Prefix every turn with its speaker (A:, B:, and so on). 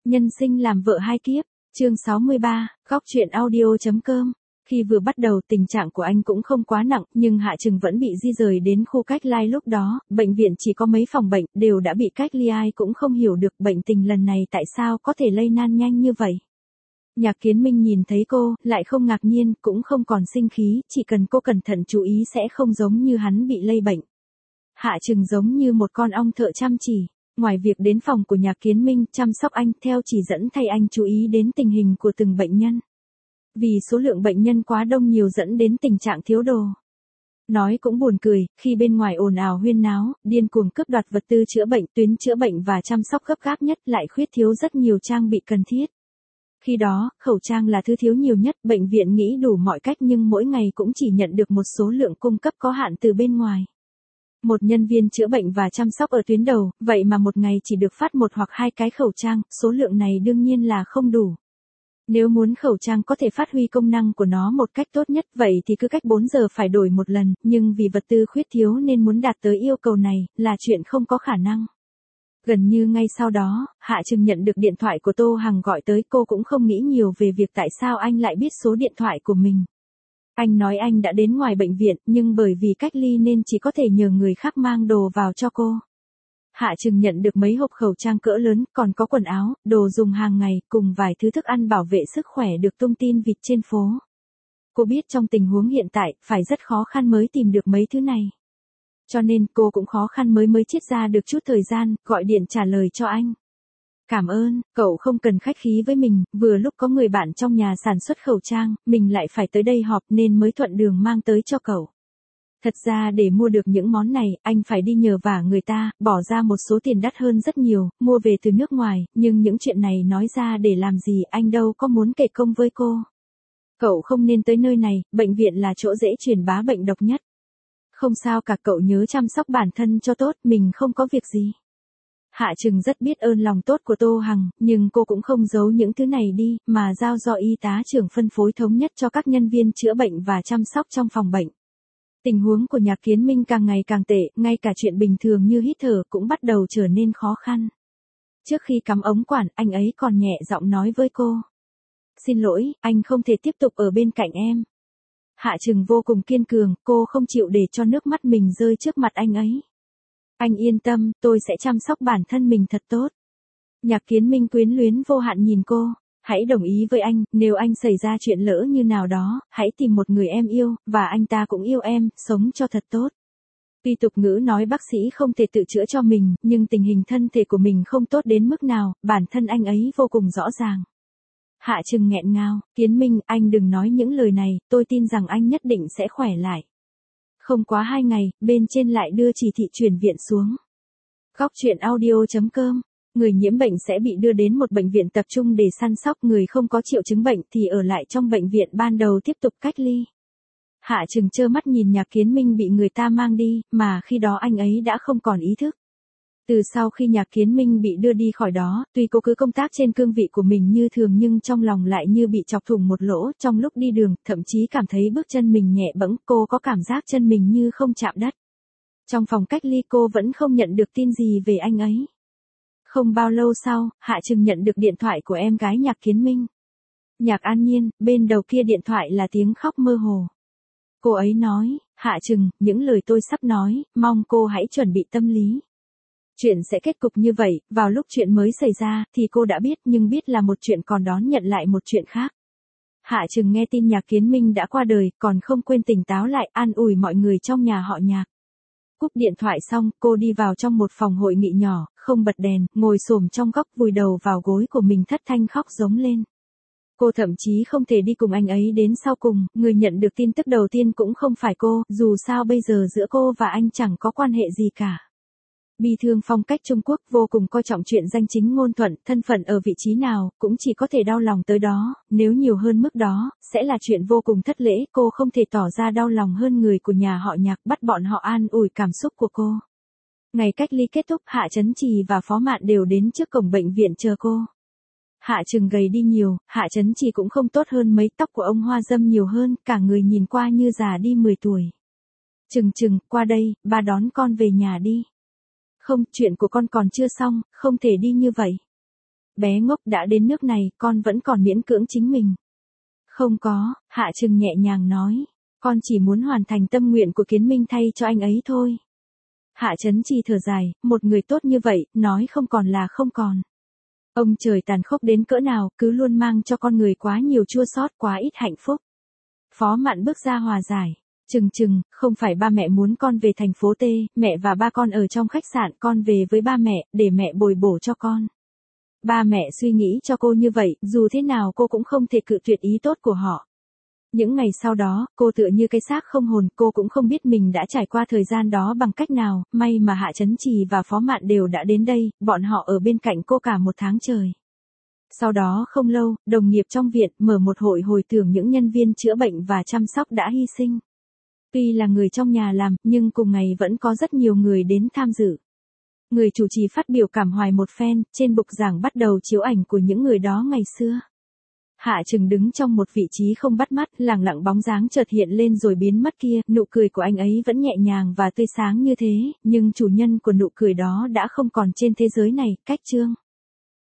A: Nhân sinh làm vợ hai kiếp, chương 63, góc chuyện audio.com. Khi vừa bắt đầu tình trạng của anh cũng không quá nặng, nhưng Hạ Trừng vẫn bị di rời đến khu cách ly lúc đó, bệnh viện chỉ có mấy phòng bệnh, đều đã bị cách ly, ai cũng không hiểu được bệnh tình lần này tại sao có thể lây lan nhanh như vậy. Nhạc Kiến Minh nhìn thấy cô, lại không ngạc nhiên, cũng không còn sinh khí, chỉ cần cô cẩn thận chú ý sẽ không giống như hắn bị lây bệnh. Hạ Trừng giống như một con ong thợ chăm chỉ. Ngoài việc đến phòng của Nhạc Kiến Minh chăm sóc anh, theo chỉ dẫn thay anh chú ý đến tình hình của từng bệnh nhân. Vì số lượng bệnh nhân quá đông nhiều dẫn đến tình trạng thiếu đồ. Nói cũng buồn cười, khi bên ngoài ồn ào huyên náo, điên cuồng cướp đoạt vật tư chữa bệnh, tuyến chữa bệnh và chăm sóc gấp gáp nhất lại khuyết thiếu rất nhiều trang bị cần thiết. Khi đó, khẩu trang là thứ thiếu nhiều nhất, bệnh viện nghĩ đủ mọi cách nhưng mỗi ngày cũng chỉ nhận được một số lượng cung cấp có hạn từ bên ngoài. Một nhân viên chữa bệnh và chăm sóc ở tuyến đầu, vậy mà một ngày chỉ được phát một hoặc hai cái khẩu trang, số lượng này đương nhiên là không đủ. Nếu muốn khẩu trang có thể phát huy công năng của nó một cách tốt nhất, vậy thì cứ cách 4 giờ phải đổi một lần, nhưng vì vật tư khuyết thiếu nên muốn đạt tới yêu cầu này, là chuyện không có khả năng. Gần như ngay sau đó, Hạ Trừng nhận được điện thoại của Tô Hằng gọi tới, cô cũng không nghĩ nhiều về việc tại sao anh lại biết số điện thoại của mình. Anh nói anh đã đến ngoài bệnh viện, nhưng bởi vì cách ly nên chỉ có thể nhờ người khác mang đồ vào cho cô. Hạ Trừng nhận được mấy hộp khẩu trang cỡ lớn, còn có quần áo, đồ dùng hàng ngày, cùng vài thứ thức ăn bảo vệ sức khỏe được tung tin vịt trên phố. Cô biết trong tình huống hiện tại, phải rất khó khăn mới tìm được mấy thứ này. Cho nên cô cũng khó khăn mới chiết ra được chút thời gian, gọi điện trả lời cho anh. Cảm ơn, cậu không cần khách khí với mình, vừa lúc có người bạn trong nhà sản xuất khẩu trang, mình lại phải tới đây họp nên mới thuận đường mang tới cho cậu. Thật ra để mua được những món này, anh phải đi nhờ vả người ta, bỏ ra một số tiền đắt hơn rất nhiều, mua về từ nước ngoài, nhưng những chuyện này nói ra để làm gì, anh đâu có muốn kể công với cô. Cậu không nên tới nơi này, bệnh viện là chỗ dễ truyền bá bệnh độc nhất. Không sao cả, cậu nhớ chăm sóc bản thân cho tốt, mình không có việc gì. Hạ Trừng rất biết ơn lòng tốt của Tô Hằng, nhưng cô cũng không giấu những thứ này đi, mà giao do y tá trưởng phân phối thống nhất cho các nhân viên chữa bệnh và chăm sóc trong phòng bệnh. Tình huống của Nhạc Kiến Minh càng ngày càng tệ, ngay cả chuyện bình thường như hít thở cũng bắt đầu trở nên khó khăn. Trước khi cắm ống quản, anh ấy còn nhẹ giọng nói với cô. Xin lỗi, anh không thể tiếp tục ở bên cạnh em. Hạ Trừng vô cùng kiên cường, cô không chịu để cho nước mắt mình rơi trước mặt anh ấy. Anh yên tâm, tôi sẽ chăm sóc bản thân mình thật tốt. Nhạc Kiến Minh quyến luyến vô hạn nhìn cô. Hãy đồng ý với anh, nếu anh xảy ra chuyện lỡ như nào đó, hãy tìm một người em yêu, và anh ta cũng yêu em, sống cho thật tốt. Tuy tục ngữ nói bác sĩ không thể tự chữa cho mình, nhưng tình hình thân thể của mình không tốt đến mức nào, bản thân anh ấy vô cùng rõ ràng. Hạ Trừng nghẹn ngào, Kiến Minh, anh đừng nói những lời này, tôi tin rằng anh nhất định sẽ khỏe lại. Không quá 2 ngày, bên trên lại đưa chỉ thị chuyển viện xuống. Góc chuyện audio.com. Người nhiễm bệnh sẽ bị đưa đến một bệnh viện tập trung để săn sóc, người không có triệu chứng bệnh thì ở lại trong bệnh viện ban đầu tiếp tục cách ly. Hạ Trừng trơ mắt nhìn Nhạc Kiến Minh bị người ta mang đi, mà khi đó anh ấy đã không còn ý thức. Từ sau khi Nhạc Kiến Minh bị đưa đi khỏi đó, tuy cô cứ công tác trên cương vị của mình như thường nhưng trong lòng lại như bị chọc thủng một lỗ, trong lúc đi đường, thậm chí cảm thấy bước chân mình nhẹ bẫng, cô có cảm giác chân mình như không chạm đất. Trong phòng cách ly cô vẫn không nhận được tin gì về anh ấy. Không bao lâu sau, Hạ Trừng nhận được điện thoại của em gái Nhạc Kiến Minh. Nhạc An Nhiên, bên đầu kia điện thoại là tiếng khóc mơ hồ. Cô ấy nói, Hạ Trừng, những lời tôi sắp nói, mong cô hãy chuẩn bị tâm lý. Chuyện sẽ kết cục như vậy, vào lúc chuyện mới xảy ra, thì cô đã biết, nhưng biết là một chuyện còn đón nhận lại một chuyện khác. Hạ Trừng nghe tin Nhạc Kiến Minh đã qua đời, còn không quên tỉnh táo lại, an ủi mọi người trong nhà họ Nhạc. Cúp điện thoại xong, cô đi vào trong một phòng hội nghị nhỏ, không bật đèn, ngồi xổm trong góc vùi đầu vào gối của mình thất thanh khóc giống lên. Cô thậm chí không thể đi cùng anh ấy đến sau cùng, người nhận được tin tức đầu tiên cũng không phải cô, dù sao bây giờ giữa cô và anh chẳng có quan hệ gì cả. Bi thương phong cách Trung Quốc vô cùng coi trọng chuyện danh chính ngôn thuận, thân phận ở vị trí nào, cũng chỉ có thể đau lòng tới đó, nếu nhiều hơn mức đó, sẽ là chuyện vô cùng thất lễ, cô không thể tỏ ra đau lòng hơn người của nhà họ Nhạc, bắt bọn họ an ủi cảm xúc của cô. Ngày cách ly kết thúc, Hạ Chấn Trì và Phó Mạn đều đến trước cổng bệnh viện chờ cô. Hạ Trừng gầy đi nhiều, Hạ Chấn Trì cũng không tốt hơn mấy, tóc của ông hoa râm nhiều hơn, cả người nhìn qua như già đi 10 tuổi. Trừng, qua đây, ba đón con về nhà đi. Không, chuyện của con còn chưa xong, không thể đi như vậy. bé ngốc đã đến nước này, con vẫn còn miễn cưỡng chính mình. Không có, Hạ Trừng nhẹ nhàng nói. Con chỉ muốn hoàn thành tâm nguyện của Kiến Minh thay cho anh ấy thôi. Hạ Chấn Chi thở dài, một người tốt như vậy, nói không còn là không còn. Ông trời tàn khốc đến cỡ nào, cứ luôn mang cho con người quá nhiều chua xót, quá ít hạnh phúc. Phó Mạn bước ra hòa giải. Trừng, không phải ba mẹ muốn con về thành phố T, mẹ và ba con ở trong khách sạn, con về với ba mẹ, để mẹ bồi bổ cho con. Ba mẹ suy nghĩ cho cô như vậy, dù thế nào cô cũng không thể cự tuyệt ý tốt của họ. Những ngày sau đó, cô tựa như cái xác không hồn, cô cũng không biết mình đã trải qua thời gian đó bằng cách nào, may mà Hạ Chấn Trì và Phó Mạn đều đã đến đây, bọn họ ở bên cạnh cô cả một tháng trời. Sau đó không lâu, đồng nghiệp trong viện mở một hội hồi tưởng những nhân viên chữa bệnh và chăm sóc đã hy sinh. Tuy là người trong nhà làm, nhưng cùng ngày vẫn có rất nhiều người đến tham dự. Người chủ trì phát biểu cảm hoài một phen, trên bục giảng bắt đầu chiếu ảnh của những người đó ngày xưa. Hạ Trừng đứng trong một vị trí không bắt mắt, lẳng lặng bóng dáng chợt hiện lên rồi biến mất kia, nụ cười của anh ấy vẫn nhẹ nhàng và tươi sáng như thế, nhưng chủ nhân của nụ cười đó đã không còn trên thế giới này, cách Trương.